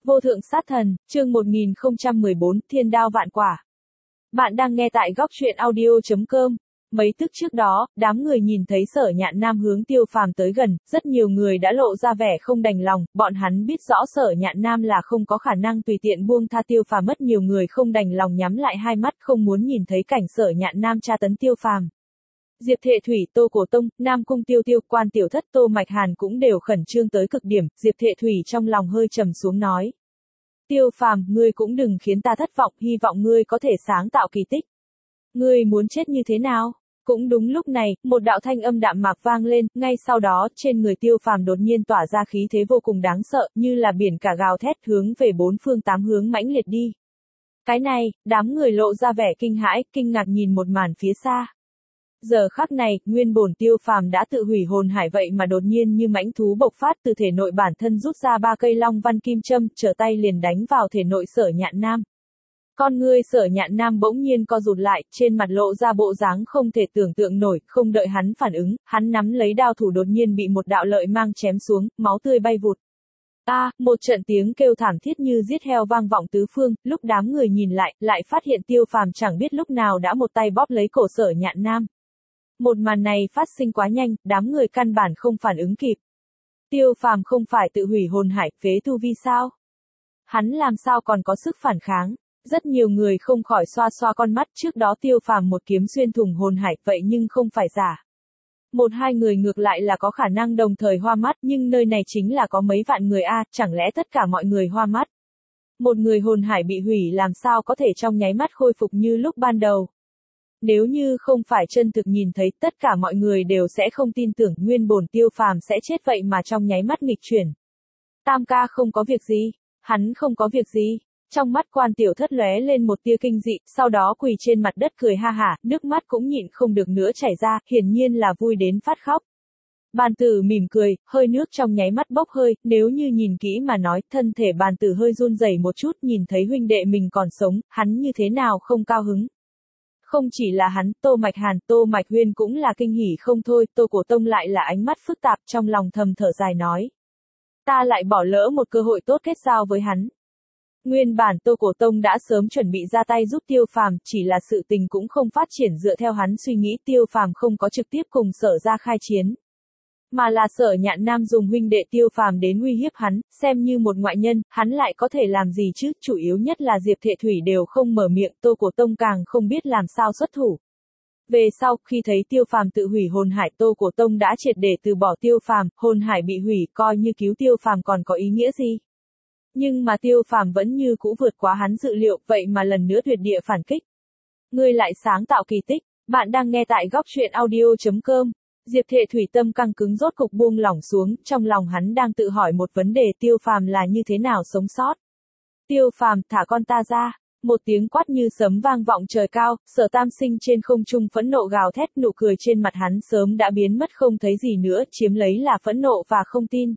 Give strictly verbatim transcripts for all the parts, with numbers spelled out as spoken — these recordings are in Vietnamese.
Vô thượng sát thần, chương một nghìn không trăm mười bốn, thiên đao vạn quả. Bạn đang nghe tại góc truyện audio chấm com. Mấy tức trước đó, đám người nhìn thấy Sở Nhạn Nam hướng Tiêu Phàm tới gần, rất nhiều người đã lộ ra vẻ không đành lòng, bọn hắn biết rõ Sở Nhạn Nam là không có khả năng tùy tiện buông tha Tiêu Phàm, mất nhiều người không đành lòng nhắm lại hai mắt không muốn nhìn thấy cảnh Sở Nhạn Nam tra tấn Tiêu Phàm. Diệp Thệ Thủy, Tô Cổ Tông, Nam Cung Tiêu Tiêu, Quan Tiểu Thất, Tô Mạch Hàn cũng đều khẩn trương tới cực điểm, Diệp Thệ Thủy trong lòng hơi trầm xuống nói. Tiêu Phàm, ngươi cũng đừng khiến ta thất vọng, hy vọng ngươi có thể sáng tạo kỳ tích. Ngươi muốn chết như thế nào? Cũng đúng lúc này, một đạo thanh âm đạm mạc vang lên, ngay sau đó, trên người Tiêu Phàm đột nhiên tỏa ra khí thế vô cùng đáng sợ, như là biển cả gào thét hướng về bốn phương tám hướng mãnh liệt đi. Cái này, đám người lộ ra vẻ kinh hãi, kinh ngạc nhìn một màn phía xa. Giờ khắc này, nguyên bổn Tiêu Phàm đã tự hủy hồn hải vậy mà đột nhiên như mãnh thú bộc phát từ thể nội bản thân rút ra ba cây long văn kim châm, trở tay liền đánh vào thể nội Sở Nhạn Nam. Con ngươi Sở Nhạn Nam bỗng nhiên co rụt lại, trên mặt lộ ra bộ dáng không thể tưởng tượng nổi, không đợi hắn phản ứng, hắn nắm lấy đao thủ đột nhiên bị một đạo lợi mang chém xuống, máu tươi bay vụt. A, à, một trận tiếng kêu thảm thiết như giết heo vang vọng tứ phương, lúc đám người nhìn lại, lại phát hiện Tiêu Phàm chẳng biết lúc nào đã một tay bóp lấy cổ Sở Nhạn Nam. Một màn này phát sinh quá nhanh, đám người căn bản không phản ứng kịp. Tiêu Phàm không phải tự hủy hồn hải, phế tu vi sao? Hắn làm sao còn có sức phản kháng? Rất nhiều người không khỏi xoa xoa con mắt, trước đó Tiêu Phàm một kiếm xuyên thủng hồn hải, vậy nhưng không phải giả. Một hai người ngược lại là có khả năng đồng thời hoa mắt, nhưng nơi này chính là có mấy vạn người a, chẳng lẽ tất cả mọi người hoa mắt? Một người hồn hải bị hủy làm sao có thể trong nháy mắt khôi phục như lúc ban đầu? Nếu như không phải chân thực nhìn thấy, tất cả mọi người đều sẽ không tin tưởng nguyên bổn Tiêu Phàm sẽ chết vậy mà trong nháy mắt nghịch chuyển. Tam ca không có việc gì, hắn không có việc gì. Trong mắt Quan Tiểu Thất lóe lên một tia kinh dị, sau đó quỳ trên mặt đất cười ha hả, nước mắt cũng nhịn không được nữa chảy ra, hiển nhiên là vui đến phát khóc. Bàn tử mỉm cười, hơi nước trong nháy mắt bốc hơi, nếu như nhìn kỹ mà nói, thân thể bàn tử hơi run rẩy một chút, nhìn thấy huynh đệ mình còn sống, hắn như thế nào không cao hứng. Không chỉ là hắn, Tô Mạch Hàn, Tô Mạch Huyên cũng là kinh hỉ không thôi, Tô Cổ Tông lại là ánh mắt phức tạp, trong lòng thầm thở dài nói. Ta lại bỏ lỡ một cơ hội tốt kết giao với hắn. Nguyên bản Tô Cổ Tông đã sớm chuẩn bị ra tay giúp Tiêu Phàm, chỉ là sự tình cũng không phát triển dựa theo hắn suy nghĩ, Tiêu Phàm không có trực tiếp cùng Sở ra khai chiến. Mà là Sở Nhạn Nam dùng huynh đệ Tiêu Phàm đến uy hiếp hắn, xem như một ngoại nhân, hắn lại có thể làm gì chứ, chủ yếu nhất là Diệp Thệ Thủy đều không mở miệng, Tô Cổ Tông càng không biết làm sao xuất thủ. Về sau, khi thấy Tiêu Phàm tự hủy hồn hải, Tô Cổ Tông đã triệt để từ bỏ Tiêu Phàm, hồn hải bị hủy, coi như cứu Tiêu Phàm còn có ý nghĩa gì. Nhưng mà Tiêu Phàm vẫn như cũ vượt quá hắn dự liệu, vậy mà lần nữa tuyệt địa phản kích. Ngươi lại sáng tạo kỳ tích, bạn đang nghe tại góc truyện audio chấm com. Diệp Thệ Thủy tâm căng cứng rốt cục buông lỏng xuống, trong lòng hắn đang tự hỏi một vấn đề, Tiêu Phàm là như thế nào sống sót. Tiêu Phàm, thả con ta ra. Một tiếng quát như sấm vang vọng trời cao, Sở Tam Sinh trên không trung phẫn nộ gào thét, nụ cười trên mặt hắn sớm đã biến mất không thấy gì nữa, chiếm lấy là phẫn nộ và không tin.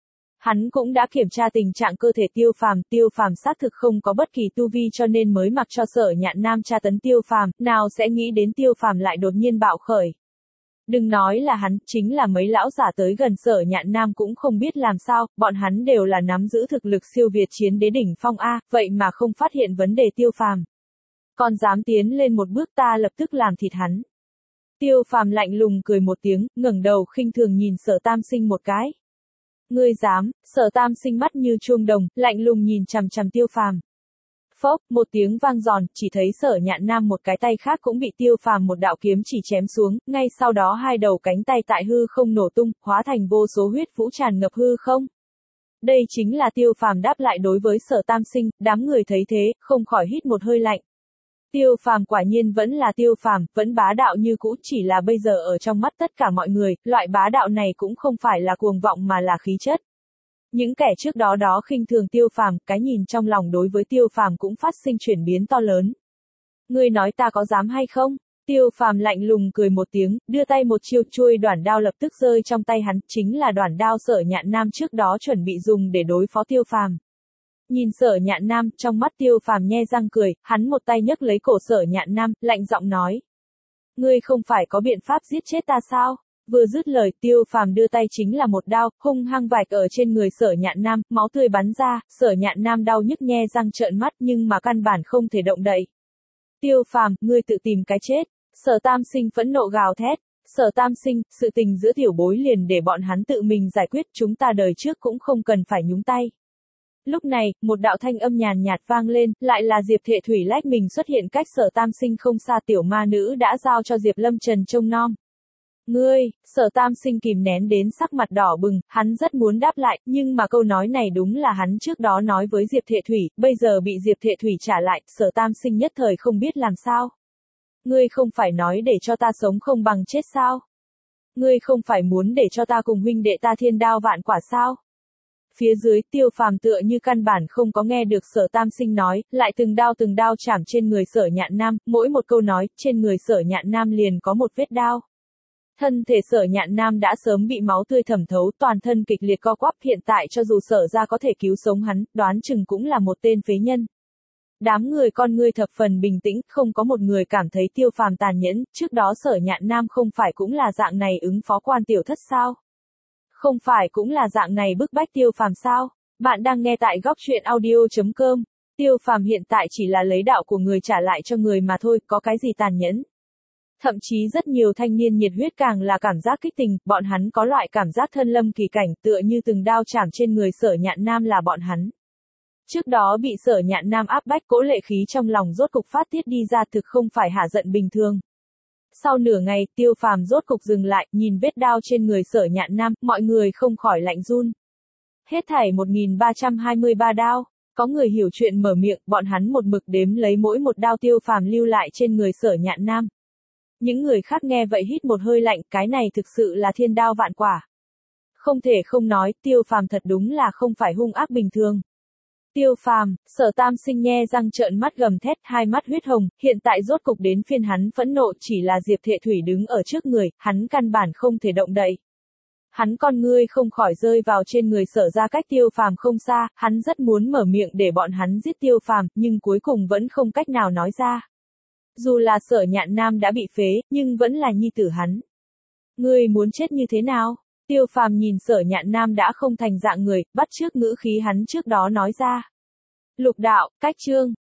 Hắn cũng đã kiểm tra tình trạng cơ thể Tiêu Phàm, Tiêu Phàm xác thực không có bất kỳ tu vi cho nên mới mặc cho Sở Nhạn Nam tra tấn Tiêu Phàm, nào sẽ nghĩ đến Tiêu Phàm lại đột nhiên bạo khởi. Đừng nói là hắn, chính là mấy lão giả tới gần Sở Nhạn Nam cũng không biết làm sao, bọn hắn đều là nắm giữ thực lực siêu việt chiến đế đỉnh phong A, vậy mà không phát hiện vấn đề Tiêu Phàm. Còn dám tiến lên một bước ta lập tức làm thịt hắn. Tiêu Phàm lạnh lùng cười một tiếng, ngẩng đầu khinh thường nhìn Sở Tam Sinh một cái. Ngươi dám? Sở Tam Sinh mắt như chuông đồng, lạnh lùng nhìn chằm chằm Tiêu Phàm. Phốc, một tiếng vang giòn, chỉ thấy Sở Nhạn Nam một cái tay khác cũng bị Tiêu Phàm một đạo kiếm chỉ chém xuống, ngay sau đó hai đầu cánh tay tại hư không nổ tung, hóa thành vô số huyết vũ tràn ngập hư không. Đây chính là Tiêu Phàm đáp lại đối với Sở Tam Sinh, đám người thấy thế, không khỏi hít một hơi lạnh. Tiêu Phàm quả nhiên vẫn là Tiêu Phàm, vẫn bá đạo như cũ, chỉ là bây giờ ở trong mắt tất cả mọi người, loại bá đạo này cũng không phải là cuồng vọng mà là khí chất. Những kẻ trước đó đó khinh thường Tiêu Phàm, cái nhìn trong lòng đối với Tiêu Phàm cũng phát sinh chuyển biến to lớn. Ngươi nói ta có dám hay không? Tiêu Phàm lạnh lùng cười một tiếng, đưa tay một chiêu, chuôi đoản đao lập tức rơi trong tay hắn, chính là đoản đao Sở Nhạn Nam trước đó chuẩn bị dùng để đối phó Tiêu Phàm. Nhìn Sở Nhạn Nam, trong mắt Tiêu Phàm nhe răng cười, hắn một tay nhấc lấy cổ Sở Nhạn Nam, lạnh giọng nói. Ngươi không phải có biện pháp giết chết ta sao? Vừa dứt lời, Tiêu Phàm đưa tay chính là một đao, hung hăng vạch ở trên người Sở Nhạn Nam, máu tươi bắn ra, Sở Nhạn Nam đau nhức nhe răng trợn mắt nhưng mà căn bản không thể động đậy. Tiêu Phàm, ngươi tự tìm cái chết. Sở Tam Sinh phẫn nộ gào thét. Sở Tam Sinh, sự tình giữa tiểu bối liền để bọn hắn tự mình giải quyết, chúng ta đời trước cũng không cần phải nhúng tay. Lúc này, một đạo thanh âm nhàn nhạt vang lên, lại là Diệp Thệ Thủy lách mình xuất hiện cách Sở Tam Sinh không xa, tiểu ma nữ đã giao cho Diệp Lâm Trần trông nom. Ngươi, Sở Tam Sinh kìm nén đến sắc mặt đỏ bừng, hắn rất muốn đáp lại, nhưng mà câu nói này đúng là hắn trước đó nói với Diệp Thệ Thủy, bây giờ bị Diệp Thệ Thủy trả lại, Sở Tam Sinh nhất thời không biết làm sao. Ngươi không phải nói để cho ta sống không bằng chết sao? Ngươi không phải muốn để cho ta cùng huynh đệ ta thiên đao vạn quả sao? Phía dưới, Tiêu Phàm tựa như căn bản không có nghe được Sở Tam Sinh nói, lại từng đao từng đao chảm trên người Sở Nhạn Nam, mỗi một câu nói, trên người Sở Nhạn Nam liền có một vết đao. Thân thể Sở Nhạn Nam đã sớm bị máu tươi thẩm thấu, toàn thân kịch liệt co quắp, hiện tại cho dù Sở ra có thể cứu sống hắn, đoán chừng cũng là một tên phế nhân. Đám người con ngươi thập phần bình tĩnh, không có một người cảm thấy Tiêu Phàm tàn nhẫn, trước đó Sở Nhạn Nam không phải cũng là dạng này ứng phó quan tiểu thất sao? Không phải cũng là dạng này bức bách Tiêu Phàm sao? Bạn đang nghe tại góc truyện audio chấm com. Tiêu Phàm hiện tại chỉ là lấy đạo của người trả lại cho người mà thôi, có cái gì tàn nhẫn? Thậm chí rất nhiều thanh niên nhiệt huyết càng là cảm giác kích tình, bọn hắn có loại cảm giác thân lâm kỳ cảnh, tựa như từng đao chảm trên người Sở Nhạn Nam là bọn hắn. Trước đó bị Sở Nhạn Nam áp bách, cỗ lệ khí trong lòng rốt cục phát tiết đi ra, thực không phải hả giận bình thường. Sau nửa ngày, Tiêu Phàm rốt cục dừng lại, nhìn vết đao trên người Sở Nhạn Nam, mọi người không khỏi lạnh run. Hết thảy một nghìn ba trăm hai mươi ba đao, có người hiểu chuyện mở miệng, bọn hắn một mực đếm lấy mỗi một đao Tiêu Phàm lưu lại trên người Sở Nhạn Nam. Những người khác nghe vậy hít một hơi lạnh, cái này thực sự là thiên đao vạn quả. Không thể không nói, Tiêu Phàm thật đúng là không phải hung ác bình thường. Tiêu Phàm, Sở Tam Sinh nhe răng trợn mắt gầm thét, hai mắt huyết hồng, hiện tại rốt cục đến phiên hắn phẫn nộ, chỉ là Diệp Thệ Thủy đứng ở trước người, hắn căn bản không thể động đậy. Hắn con ngươi không khỏi rơi vào trên người Sở ra cách Tiêu Phàm không xa, hắn rất muốn mở miệng để bọn hắn giết Tiêu Phàm, nhưng cuối cùng vẫn không cách nào nói ra. Dù là Sở Nhạn Nam đã bị phế, nhưng vẫn là nhi tử hắn. Ngươi muốn chết như thế nào? Tiêu Phàm nhìn Sở Nhạn Nam đã không thành dạng người, bắt chước ngữ khí hắn trước đó nói ra. Lục đạo, cách chương.